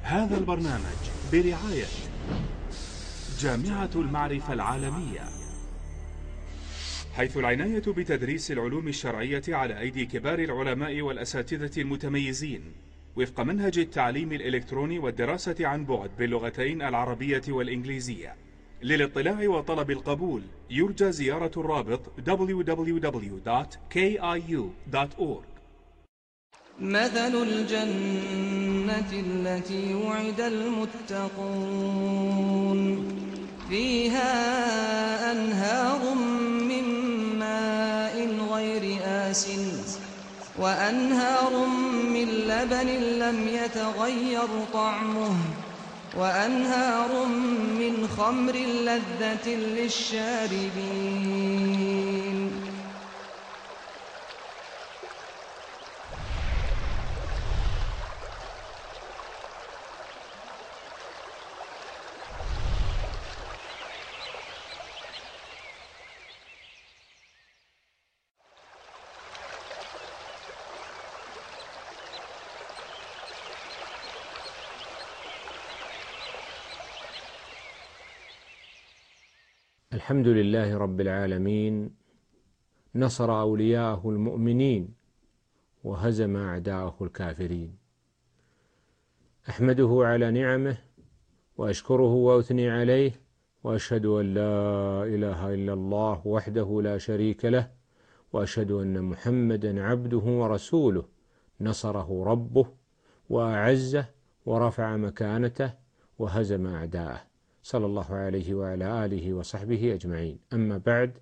هذا البرنامج برعاية جامعة المعرفة العالمية، حيث العناية بتدريس العلوم الشرعية على أيدي كبار العلماء والأساتذة المتميزين وفق منهج التعليم الإلكتروني والدراسة عن بعد باللغتين العربية والإنجليزية. للاطلاع وطلب القبول يرجى زيارة الرابط www.kiu.org. مثل الجنة التي وعد المتقون فيها أنهار من ماء غير آسن وأنهار من لبن لم يتغير طعمه وأنهار من خمر لذة للشاربين. الحمد لله رب العالمين، نصر أولياءه المؤمنين وهزم أعداءه الكافرين. أحمده على نعمه وأشكره وأثني عليه، وأشهد أن لا إله إلا الله وحده لا شريك له، وأشهد أن محمدا عبده ورسوله نصره ربه وأعزه ورفع مكانته وهزم أعداءه، صلى الله عليه وعلى آله وصحبه أجمعين. أما بعد،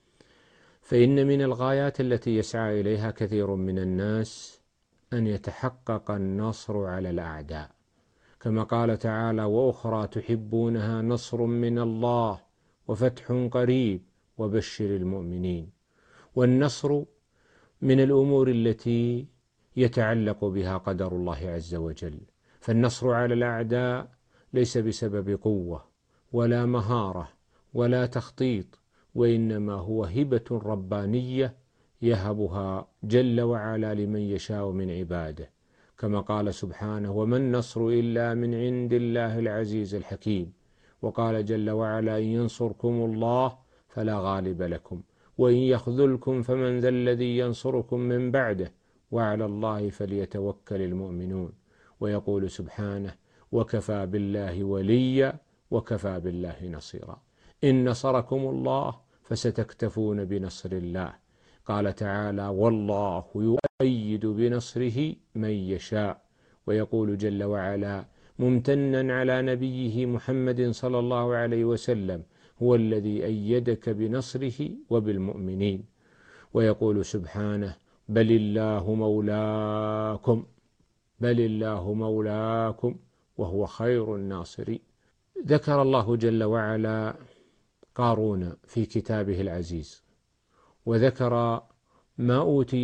فإن من الغايات التي يسعى إليها كثير من الناس أن يتحقق النصر على الأعداء، كما قال تعالى: وأخرى تحبونها نصر من الله وفتح قريب وبشر المؤمنين. والنصر من الأمور التي يتعلق بها قدر الله عز وجل، فالنصر على الأعداء ليس بسبب قوة ولا مهارة ولا تخطيط، وإنما هو هبة ربانية يهبها جل وعلا لمن يشاء من عباده، كما قال سبحانه: وما النصر إلا من عند الله العزيز الحكيم. وقال جل وعلا: إن ينصركم الله فلا غالب لكم وإن يخذلكم فمن ذا الذي ينصركم من بعده وعلى الله فليتوكل المؤمنون. ويقول سبحانه: وكفى بالله وليا وكفى بالله نصيرا. إن نصركم الله فستكتفون بنصر الله. قال تعالى: والله يؤيد بنصره من يشاء. ويقول جل وعلا ممتنا على نبيه محمد صلى الله عليه وسلم: هو الذي أيدك بنصره وبالمؤمنين. ويقول سبحانه: بل الله مولاكم وهو خير الناصرين. ذكر الله جل وعلا قارون في كتابه العزيز، وذكر ما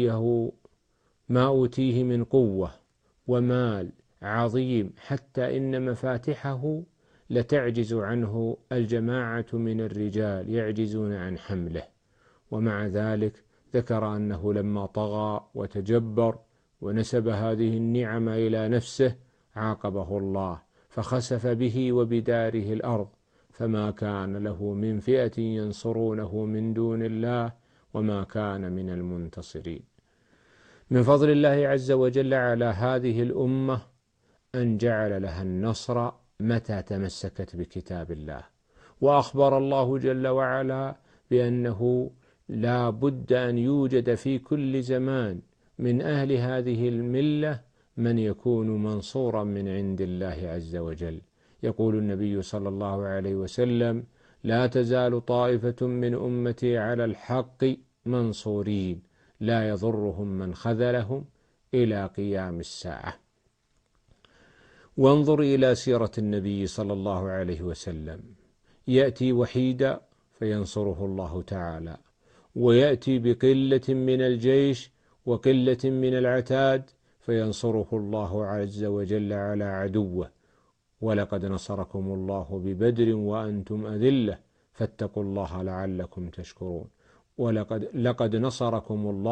أوتيه من قوة ومال عظيم، حتى إن مفاتحه لتعجز عنه الجماعة من الرجال، يعجزون عن حمله. ومع ذلك ذكر أنه لما طغى وتجبر ونسب هذه النعم إلى نفسه عاقبه الله، فخسف به وبداره الأرض، فما كان له من فئة ينصرونه من دون الله وما كان من المنتصرين. من فضل الله عز وجل على هذه الأمة أن جعل لها النصر متى تمسكت بكتاب الله. وأخبر الله جل وعلا بأنه لا بد أن يوجد في كل زمان من أهل هذه الملة من يكون منصورا من عند الله عز وجل. يقول النبي صلى الله عليه وسلم: لا تزال طائفة من أمتي على الحق منصورين لا يضرهم من خذلهم إلى قيام الساعة. وانظر إلى سيرة النبي صلى الله عليه وسلم، يأتي وحيدا فينصره الله تعالى، ويأتي بقلة من الجيش وقلة من العتاد فينصره الله عز وجل على عدوه. ولقد نصركم الله ببدر وأنتم أذلة فاتقوا الله لعلكم تشكرون. لقد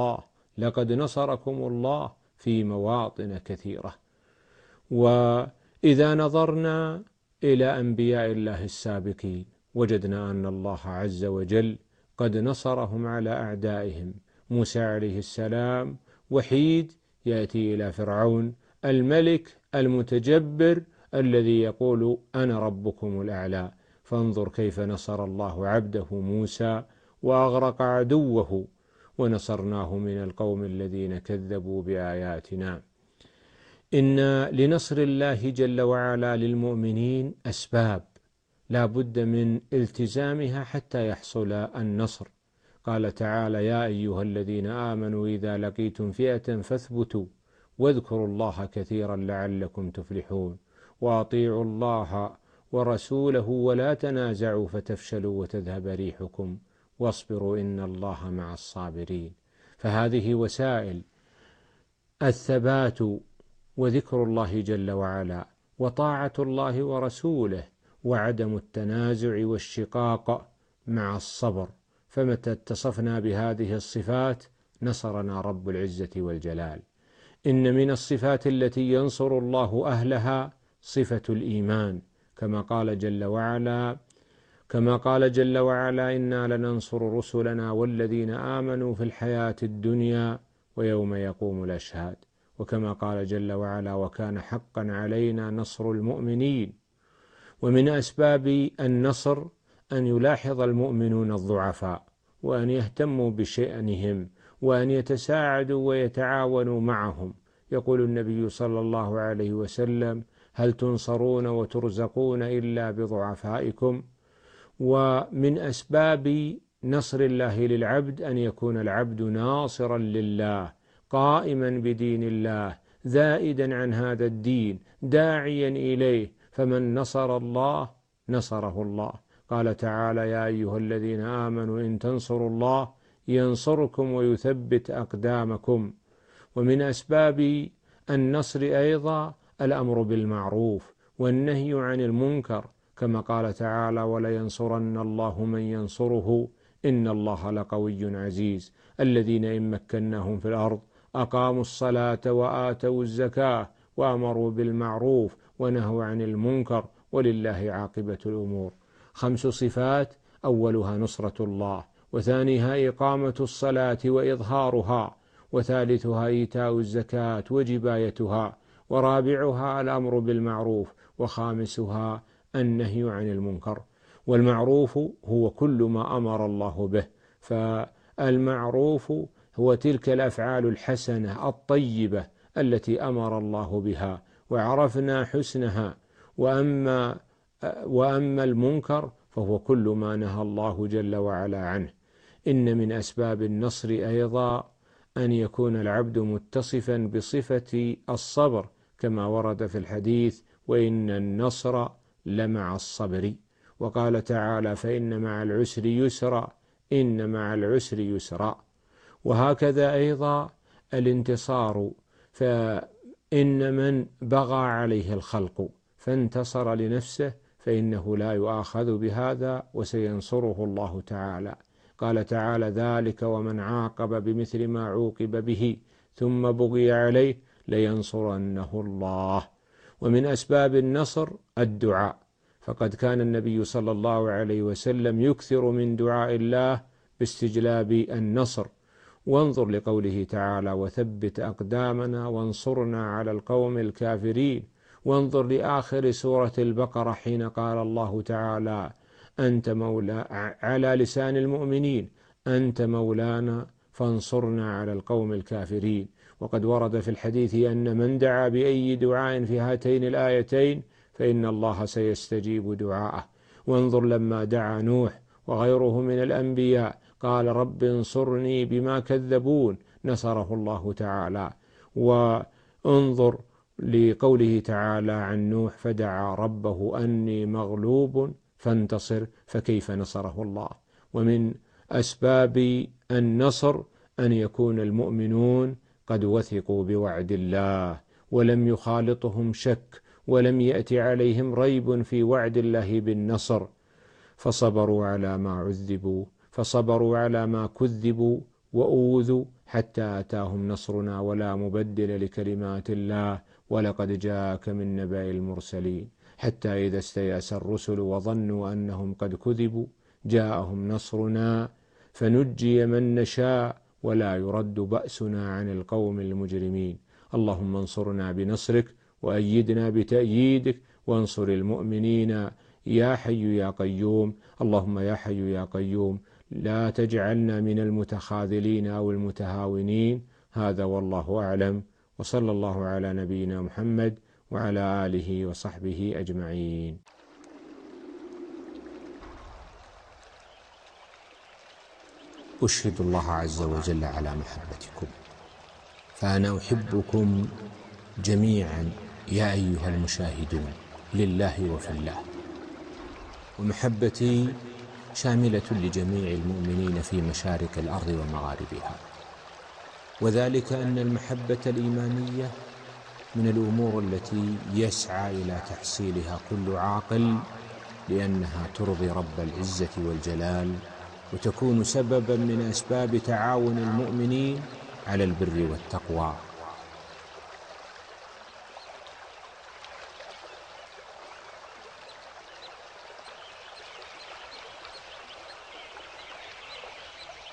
نصركم الله في مواطن كثيرة. إذا نظرنا إلى أنبياء الله السابقين وجدنا أن الله عز وجل قد نصرهم على أعدائهم. موسى عليه السلام وحيد يأتي إلى فرعون الملك المتجبر الذي يقول أنا ربكم الأعلى، فانظر كيف نصر الله عبده موسى وأغرق عدوه ونصرناه من القوم الذين كذبوا بآياتنا. إن لنصر الله جل وعلا للمؤمنين أسباب لا بد من التزامها حتى يحصل النصر. قال تعالى: يا أيها الذين آمنوا إذا لقيتم فئة فاثبتوا واذكروا الله كثيرا لعلكم تفلحون، وأطيعوا الله ورسوله ولا تنازعوا فتفشلوا وتذهب ريحكم واصبروا إن الله مع الصابرين. فهذه وسائل الثبات وذكر الله جل وعلا وطاعة الله ورسوله وعدم التنازع والشقاق مع الصبر. فمتى اتصفنا بهذه الصفات نصرنا رب العزة والجلال. إن من الصفات التي ينصر الله أهلها صفة الإيمان، كما قال جل وعلا: إنا لننصر رسلنا والذين آمنوا في الحياة الدنيا ويوم يقوم الأشهاد. وكما قال جل وعلا: وكان حقا علينا نصر المؤمنين. ومن أسباب النصر أن يلاحظ المؤمنون الضعفاء وأن يهتموا بشأنهم وأن يتساعدوا ويتعاونوا معهم. يقول النبي صلى الله عليه وسلم: هل تنصرون وترزقون إلا بضعفائكم؟ ومن أسباب نصر الله للعبد أن يكون العبد ناصرا لله قائما بدين الله زائدا عن هذا الدين داعيا إليه، فمن نصر الله نصره الله. قال تعالى: يا أيها الذين آمنوا إن تنصروا الله ينصركم ويثبت أقدامكم. ومن أسباب النصر أيضا الأمر بالمعروف والنهي عن المنكر، كما قال تعالى: ولينصرن الله من ينصره إن الله لقوي عزيز. الذين إن مكناهم في الأرض أقاموا الصلاة وآتوا الزكاة وأمروا بالمعروف ونهوا عن المنكر ولله عاقبة الأمور. 5 صفات: أولها نصرة الله، وثانيها إقامة الصلاة وإظهارها، وثالثها إيتاء الزكاة وجبايتها، ورابعها الأمر بالمعروف، وخامسها النهي عن المنكر. والمعروف هو كل ما أمر الله به، فالمعروف هو تلك الأفعال الحسنة الطيبة التي أمر الله بها وعرفنا حسنها. وأما المنكر فهو كل ما نهى الله جل وعلا عنه. إن من أسباب النصر أيضا أن يكون العبد متصفا بصفة الصبر، كما ورد في الحديث: وإن النصر لمع الصبر. وقال تعالى: فإن مع العسر يسرا إن مع العسر يسرا. وهكذا أيضا الانتصار، فإن من بغى عليه الخلق فانتصر لنفسه فإنه لا يؤاخذ بهذا وسينصره الله تعالى. قال تعالى: ذلك ومن عاقب بمثل ما عوقب به ثم بغي عليه لينصرنه الله. ومن أسباب النصر الدعاء، فقد كان النبي صلى الله عليه وسلم يكثر من دعاء الله باستجلاب النصر. وانظر لقوله تعالى: وثبت أقدامنا وانصرنا على القوم الكافرين. وانظر لآخر سورة البقرة حين قال الله تعالى: أنت مولا على لسان المؤمنين أنت مولانا فانصرنا على القوم الكافرين. وقد ورد في الحديث أن من دعا بأي دعاء في هاتين الآيتين فإن الله سيستجيب دعاءه. وانظر لما دعا نوح وغيره من الأنبياء قال: رب انصرني بما كذبون، نصره الله تعالى. وانظر لقوله تعالى عن نوح: فدعا ربه أني مغلوب فانتصر، فكيف نصره الله. ومن أسباب النصر أن يكون المؤمنون قد وثقوا بوعد الله ولم يخالطهم شك ولم يأتي عليهم ريب في وعد الله بالنصر، فصبروا على ما كذبوا وأوذوا حتى أتاهم نصرنا ولا مبدل لكلمات الله ولقد جاءك من نبأ المرسلين حتى إذا استيأس الرسل وظنوا أنهم قد كذبوا جاءهم نصرنا فنجي من نشاء ولا يرد بأسنا عن القوم المجرمين. اللهم انصرنا بنصرك وأيدنا بتأييدك وانصر المؤمنين يا حي يا قيوم. اللهم يا حي يا قيوم لا تجعلنا من المتخاذلين أو المتهاونين. هذا والله أعلم، وصلى الله على نبينا محمد وعلى آله وصحبه أجمعين. أشهد الله عز وجل على محبتكم، فأنا أحبكم جميعا يا أيها المشاهدون لله وفي الله، ومحبتي شاملة لجميع المؤمنين في مشارق الأرض ومغاربها، وذلك أن المحبة الإيمانية من الأمور التي يسعى إلى تحصيلها كل عاقل، لأنها ترضي رب العزة والجلال وتكون سببا من أسباب تعاون المؤمنين على البر والتقوى